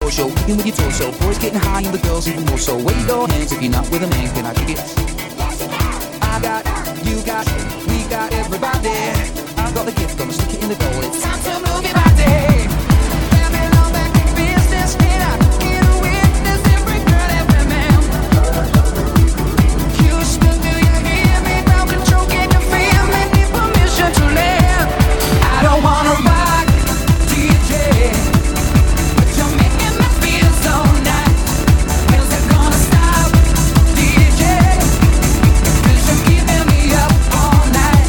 show, kicking with your torso. Boys getting high and the girls even more so. Wave your hands if you're not with a man, can I kick it? I got, you got, we got everybody. I've got the gift, gonna stick it in the goal. It's time to move your body. Babylon back in business, and I get a witness every girl, every man. Houston, do you hear me? Now control, can you feel me? Need permission to land. I don't wanna rock, DJ, but you're making me feel so nice. When's it gonna stop, DJ? 'Cause you're keeping me up all night.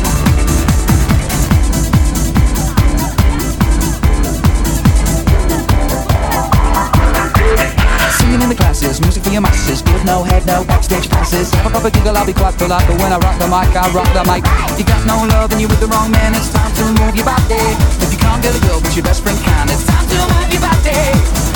Singing in the classes, music for your masses. Give no head, no backstage passes. Have a proper giggle, I'll be quite polite. But when I rock the mic, I rock the mic. If you got no love and you're with the wrong man, it's time to move your body. If you can't get a girl, but your best friend can, it's time to move your body.